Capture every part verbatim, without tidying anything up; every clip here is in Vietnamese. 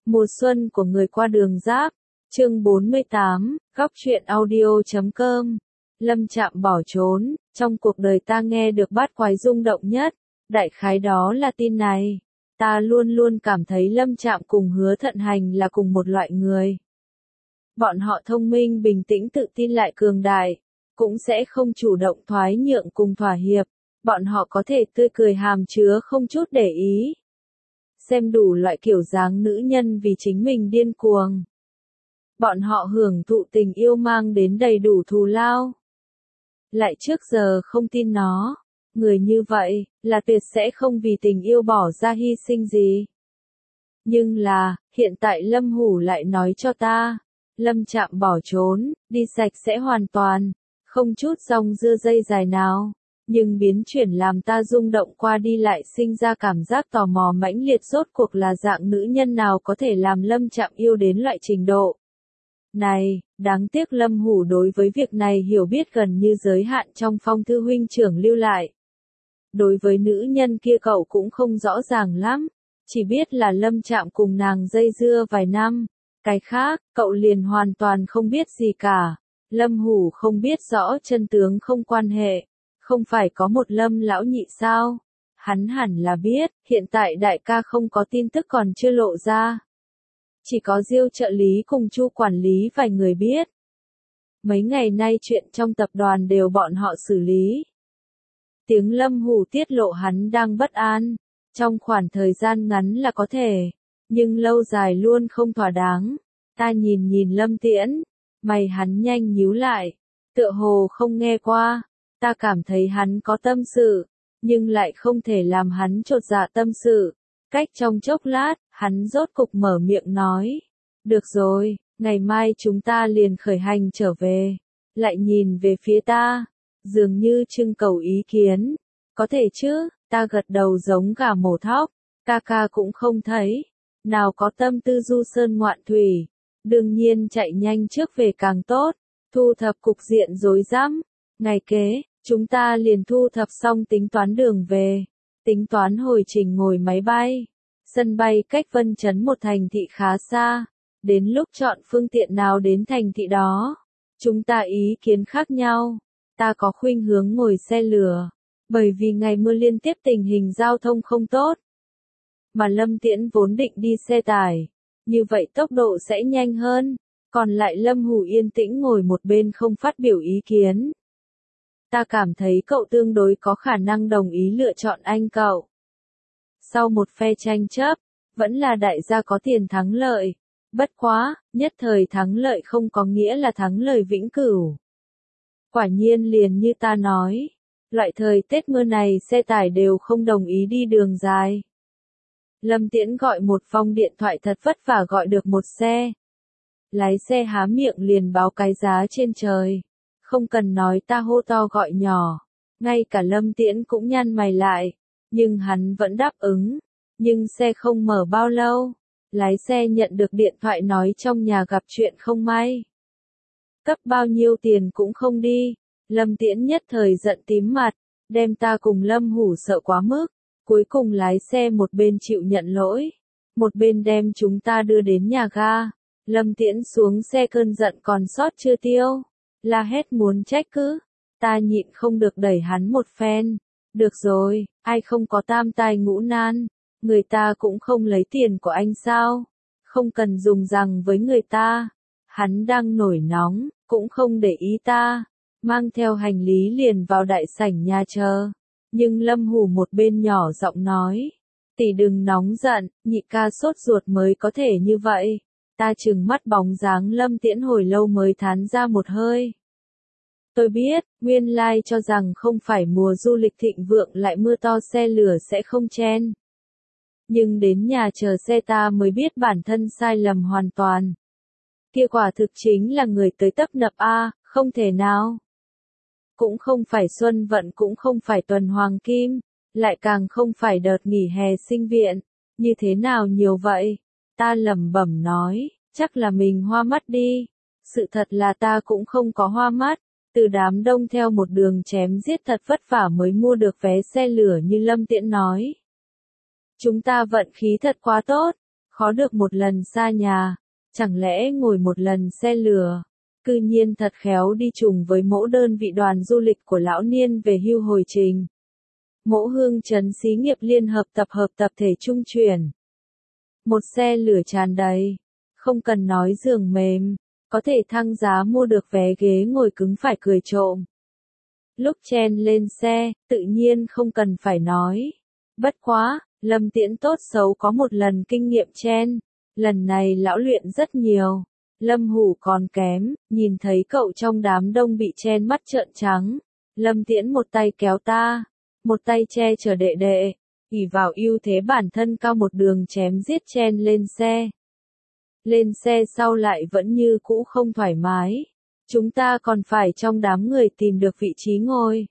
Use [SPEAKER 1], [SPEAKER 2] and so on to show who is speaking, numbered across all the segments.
[SPEAKER 1] Mùa xuân của người qua đường Giáp, chương bốn mươi tám, góc truyện audio chấm com. Lâm Trạm bỏ trốn, trong cuộc đời ta nghe được bát quái rung động nhất, đại khái đó là tin này. Ta luôn luôn cảm thấy Lâm Trạm cùng Hứa Thận Hành là cùng một loại người. Bọn họ thông minh, bình tĩnh, tự tin lại cường đại, cũng sẽ không chủ động thoái nhượng cùng thỏa hiệp, bọn họ có thể tươi cười hàm chứa không chút để ý. Xem đủ loại kiểu dáng nữ nhân vì chính mình điên cuồng. Bọn họ hưởng thụ tình yêu mang đến đầy đủ thù lao. Lại trước giờ không tin nó, người như vậy, là tuyệt sẽ không vì tình yêu bỏ ra hy sinh gì. Nhưng là, hiện tại Lâm Hủ lại nói cho ta, Lâm Trạm bỏ trốn, đi sạch sẽ hoàn toàn, không chút dòng dưa dây dài nào. Nhưng biến chuyển làm ta rung động qua đi lại sinh ra cảm giác tò mò mãnh liệt, rốt cuộc là dạng nữ nhân nào có thể làm Lâm Trạm yêu đến loại trình độ này. Đáng tiếc Lâm Hủ đối với việc này hiểu biết gần như giới hạn trong phong thư huynh trưởng lưu lại. Đối với nữ nhân kia cậu cũng không rõ ràng lắm, chỉ biết là Lâm Trạm cùng nàng dây dưa vài năm, cái khác, cậu liền hoàn toàn không biết gì cả. Lâm Hủ không biết rõ chân tướng không quan hệ. Không phải có một Lâm lão nhị sao? Hắn hẳn là biết, hiện tại đại ca không có tin tức còn chưa lộ ra. Chỉ có Diêu trợ lý cùng Chu quản lý vài người biết. Mấy ngày nay chuyện trong tập đoàn đều bọn họ xử lý. Tiếng Lâm Hủ tiết lộ hắn đang bất an. Trong khoảng thời gian ngắn là có thể, nhưng lâu dài luôn không thỏa đáng. Ta nhìn nhìn Lâm Tiễn, mày hắn nhanh nhíu lại, tựa hồ không nghe qua. Ta cảm thấy hắn có tâm sự, nhưng lại không thể làm hắn chột dạ tâm sự. Cách trong chốc lát, hắn rốt cục mở miệng nói. Được rồi, ngày mai chúng ta liền khởi hành trở về. Lại nhìn về phía ta, dường như trưng cầu ý kiến. Có thể chứ, ta gật đầu giống gà mổ thóc, ca ca cũng không thấy. Nào có tâm tư du sơn ngoạn thủy, đương nhiên chạy nhanh trước về càng tốt, thu thập cục diện rối rắm. Ngày kế, chúng ta liền thu thập xong tính toán đường về, tính toán hồi trình ngồi máy bay. Sân bay cách Vân Chấn một thành thị khá xa, đến lúc chọn phương tiện nào đến thành thị đó, chúng ta ý kiến khác nhau. Ta có khuynh hướng ngồi xe lửa, bởi vì ngày mưa liên tiếp tình hình giao thông không tốt. Mà Lâm Tiễn vốn định đi xe tải, như vậy tốc độ sẽ nhanh hơn, còn lại Lâm Hủ yên tĩnh ngồi một bên không phát biểu ý kiến. Ta cảm thấy cậu tương đối có khả năng đồng ý lựa chọn anh cậu. Sau một phe tranh chấp, vẫn là đại gia có tiền thắng lợi. Bất quá, nhất thời thắng lợi không có nghĩa là thắng lợi vĩnh cửu. Quả nhiên liền như ta nói, loại thời Tết mưa này xe tải đều không đồng ý đi đường dài. Lâm Tiễn gọi một phong điện thoại thật vất vả gọi được một xe. Lái xe há miệng liền báo cái giá trên trời. Không cần nói ta hô to gọi nhỏ, ngay cả Lâm Tiễn cũng nhăn mày lại, nhưng hắn vẫn đáp ứng. Nhưng xe không mở bao lâu, lái xe nhận được điện thoại nói trong nhà gặp chuyện không may. Cấp bao nhiêu tiền cũng không đi. Lâm Tiễn nhất thời giận tím mặt, đem ta cùng Lâm Hủ sợ quá mức, cuối cùng lái xe một bên chịu nhận lỗi, một bên đem chúng ta đưa đến nhà ga. Lâm Tiễn xuống xe cơn giận còn sót chưa tiêu, la hét muốn trách cứ. Ta nhịn không được đẩy hắn một phen. Được rồi, ai không có tam tai ngũ nan, người ta cũng không lấy tiền của anh sao? Không cần dùng rằng với người ta. Hắn đang nổi nóng, cũng không để ý ta, mang theo hành lý liền vào đại sảnh nhà chờ. Nhưng Lâm Hủ một bên nhỏ giọng nói, tỷ đừng nóng giận, nhị ca sốt ruột mới có thể như vậy. Ta trừng mắt bóng dáng Lâm Tiễn hồi lâu mới thán ra một hơi. Tôi biết, nguyên lai cho rằng không phải mùa du lịch thịnh vượng lại mưa to xe lửa sẽ không chen. Nhưng đến nhà chờ xe ta mới biết bản thân sai lầm hoàn toàn. Kia quả thực chính là người tới tấp nập a, không thể nào. Cũng không phải xuân vận, cũng không phải tuần hoàng kim, lại càng không phải đợt nghỉ hè sinh viện. Như thế nào nhiều vậy? Ta lẩm bẩm nói, chắc là mình hoa mắt đi. Sự thật là ta cũng không có hoa mắt. Từ đám đông theo một đường chém giết thật vất vả mới mua được vé xe lửa như Lâm Tiễn nói. Chúng ta vận khí thật quá tốt, khó được một lần xa nhà, chẳng lẽ ngồi một lần xe lửa. Cư nhiên thật khéo đi trùng với mẫu đơn vị đoàn du lịch của lão niên về hưu hồi trình. Mẫu Hương Trấn xí nghiệp liên hợp tập hợp tập thể trung chuyển. Một xe lửa tràn đầy, không cần nói giường mềm, có thể thăng giá mua được vé ghế ngồi cứng phải cười trộm. Lúc chen lên xe, tự nhiên không cần phải nói. Bất quá, Lâm Tiễn tốt xấu có một lần kinh nghiệm chen, lần này lão luyện rất nhiều. Lâm Hủ còn kém, nhìn thấy cậu trong đám đông bị chen mắt trợn trắng. Lâm Tiễn một tay kéo ta, một tay che chở đệ đệ, ỷ vào ưu thế bản thân cao một đường chém giết chen lên xe. Lên xe sau lại vẫn như cũ không thoải mái. Chúng ta còn phải trong đám người tìm được vị trí ngồi.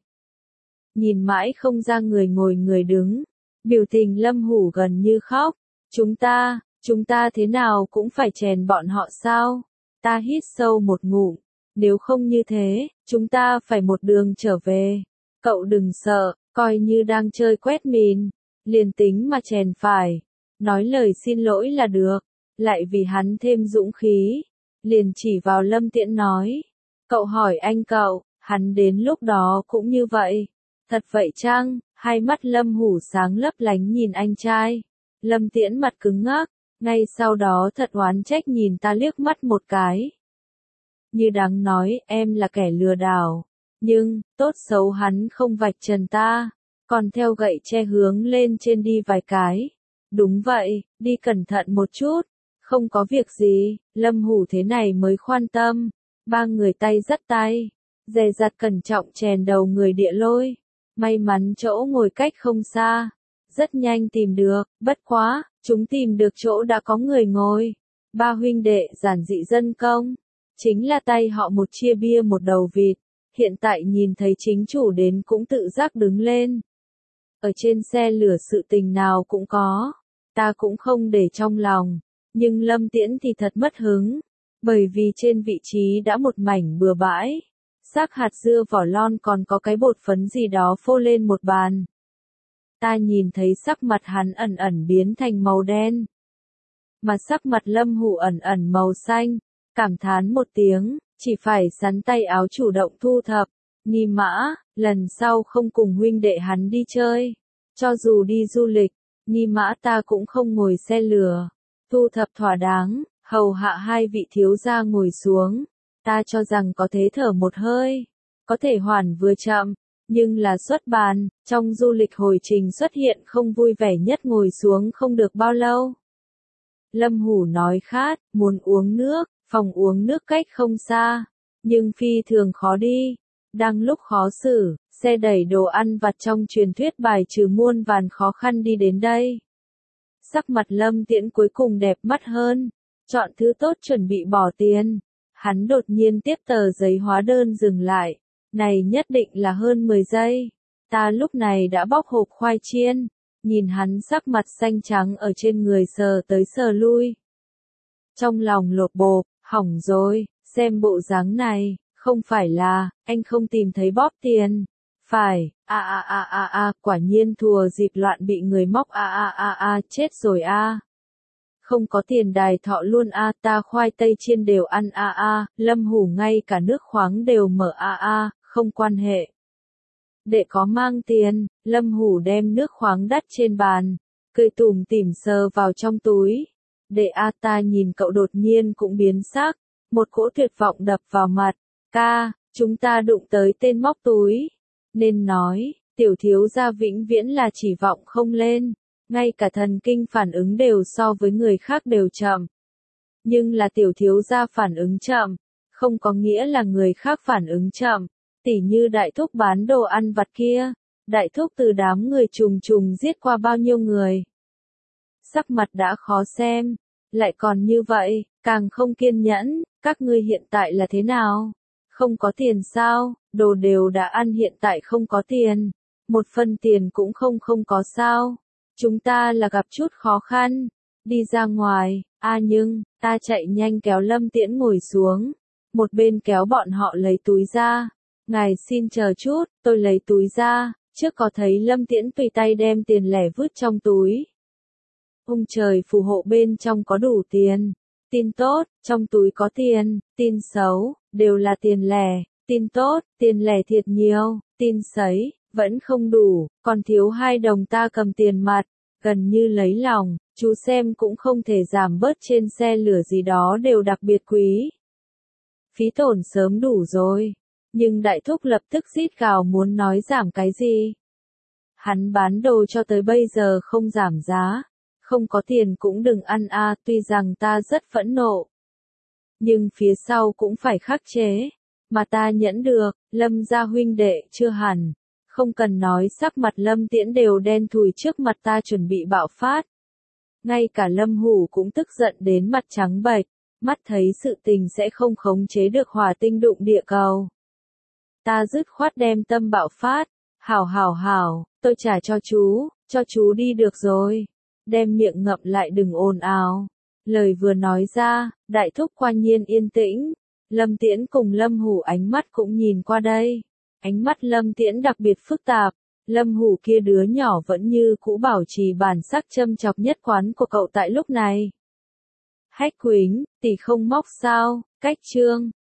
[SPEAKER 1] Nhìn mãi không ra người ngồi người đứng. Biểu tình Lâm Hủ gần như khóc. Chúng ta, chúng ta thế nào cũng phải chèn bọn họ sao? Ta hít sâu một ngụm. Nếu không như thế, chúng ta phải một đường trở về. Cậu đừng sợ, coi như đang chơi quét mìn. Liền tính mà chèn phải. Nói lời xin lỗi là được. Lại vì hắn thêm dũng khí. Liền chỉ vào Lâm Tiễn nói. Cậu hỏi anh cậu, hắn đến lúc đó cũng như vậy. Thật vậy chăng? Hai mắt Lâm Hủ sáng lấp lánh nhìn anh trai. Lâm Tiễn mặt cứng ngắc, ngay sau đó thật oán trách nhìn ta liếc mắt một cái. Như đáng nói em là kẻ lừa đảo. Nhưng, tốt xấu hắn không vạch trần ta, còn theo gậy che hướng lên trên đi vài cái. Đúng vậy, đi cẩn thận một chút. Không có việc gì, Lâm Hủ thế này mới khoan tâm. Ba người tay dắt tay, dè dặt cẩn trọng chèn đầu người địa lôi. May mắn chỗ ngồi cách không xa, rất nhanh tìm được, bất quá, chúng tìm được chỗ đã có người ngồi. Ba huynh đệ giản dị dân công, chính là tay họ một chia bia một đầu vịt, hiện tại nhìn thấy chính chủ đến cũng tự giác đứng lên. Ở trên xe lửa sự tình nào cũng có, ta cũng không để trong lòng, nhưng Lâm Tiễn thì thật mất hứng, bởi vì trên vị trí đã một mảnh bừa bãi. Xác hạt dưa vỏ lon còn có cái bột phấn gì đó phô lên một bàn. Ta nhìn thấy sắc mặt hắn ẩn ẩn biến thành màu đen. Mà sắc mặt Lâm Hủ ẩn ẩn màu xanh. Cảm thán một tiếng, chỉ phải sắn tay áo chủ động thu thập. Ni Mã, lần sau không cùng huynh đệ hắn đi chơi. Cho dù đi du lịch, Ni Mã ta cũng không ngồi xe lửa. Thu thập thỏa đáng, hầu hạ hai vị thiếu gia ngồi xuống. Ta cho rằng có thế thở một hơi, có thể hoàn vừa chậm, nhưng là xuất bàn, trong du lịch hồi trình xuất hiện không vui vẻ nhất ngồi xuống không được bao lâu. Lâm Hủ nói khát, muốn uống nước, phòng uống nước cách không xa, nhưng phi thường khó đi, đang lúc khó xử, xe đẩy đồ ăn vặt trong truyền thuyết bài trừ muôn vàn khó khăn đi đến đây. Sắc mặt Lâm Tiễn cuối cùng đẹp mắt hơn, chọn thứ tốt chuẩn bị bỏ tiền. Hắn đột nhiên tiếp tờ giấy hóa đơn dừng lại, này nhất định là hơn mười giây. Ta lúc này đã bóc hộp khoai chiên, nhìn hắn sắc mặt xanh trắng ở trên người sờ tới sờ lui. Trong lòng lột bộp, hỏng rồi, xem bộ dáng này, không phải là, anh không tìm thấy bóp tiền. Phải, a a a a a, quả nhiên thùa dịp loạn bị người móc a a a a, chết rồi a. Không có tiền đài thọ luôn a, ta khoai tây chiên đều ăn a a, Lâm Hủ ngay cả nước khoáng đều mở a a, không quan hệ. Đệ có mang tiền, Lâm Hủ đem nước khoáng đắt trên bàn, cười tủm tỉm sờ vào trong túi. Đệ a, ta nhìn cậu đột nhiên cũng biến sắc, một cỗ tuyệt vọng đập vào mặt. Ca, chúng ta đụng tới tên móc túi. Nên nói, tiểu thiếu gia vĩnh viễn là chỉ vọng không lên. Ngay cả thần kinh phản ứng đều so với người khác đều chậm. Nhưng là tiểu thiếu gia phản ứng chậm, không có nghĩa là người khác phản ứng chậm. Tỉ như đại thúc bán đồ ăn vặt kia, đại thúc từ đám người trùng trùng giết qua bao nhiêu người. Sắc mặt đã khó xem, lại còn như vậy, càng không kiên nhẫn, các ngươi hiện tại là thế nào? Không có tiền sao, đồ đều đã ăn hiện tại không có tiền, một phần tiền cũng không không có sao. Chúng ta là gặp chút khó khăn, đi ra ngoài, a à nhưng, ta chạy nhanh kéo Lâm Tiễn ngồi xuống, một bên kéo bọn họ lấy túi ra. Ngài xin chờ chút, tôi lấy túi ra, trước có thấy Lâm Tiễn tùy tay đem tiền lẻ vứt trong túi. Ông trời phù hộ bên trong có đủ tiền. Tin tốt, trong túi có tiền. Tin xấu, đều là tiền lẻ. Tin tốt, tiền lẻ thiệt nhiều. Tin sấy, vẫn không đủ, còn thiếu hai đồng ta cầm tiền mặt. Gần như lấy lòng, chú xem cũng không thể giảm bớt trên xe lửa gì đó đều đặc biệt quý. Phí tổn sớm đủ rồi. Nhưng đại thúc lập tức rít gào muốn nói giảm cái gì. Hắn bán đồ cho tới bây giờ không giảm giá. Không có tiền cũng đừng ăn a à, tuy rằng ta rất phẫn nộ. Nhưng phía sau cũng phải khắc chế. Mà ta nhẫn được, Lâm gia huynh đệ chưa hẳn. Không cần nói sắc mặt Lâm Tiễn đều đen thùi trước mặt ta chuẩn bị bạo phát. Ngay cả Lâm Hủ cũng tức giận đến mặt trắng bệch, mắt thấy sự tình sẽ không khống chế được hỏa tinh đụng địa cầu. Ta dứt khoát đem tâm bạo phát, hảo hảo hảo, tôi trả cho chú, cho chú đi được rồi. Đem miệng ngậm lại đừng ồn ào. Lời vừa nói ra, đại thúc quả nhiên yên tĩnh. Lâm Tiễn cùng Lâm Hủ ánh mắt cũng nhìn qua đây. Ánh mắt Lâm Tiễn đặc biệt phức tạp. Lâm Hủ kia đứa nhỏ vẫn như cũ bảo trì bản sắc châm chọc nhất quán của cậu tại lúc này. Hách Quýnh, tỷ không móc sao, cách trương.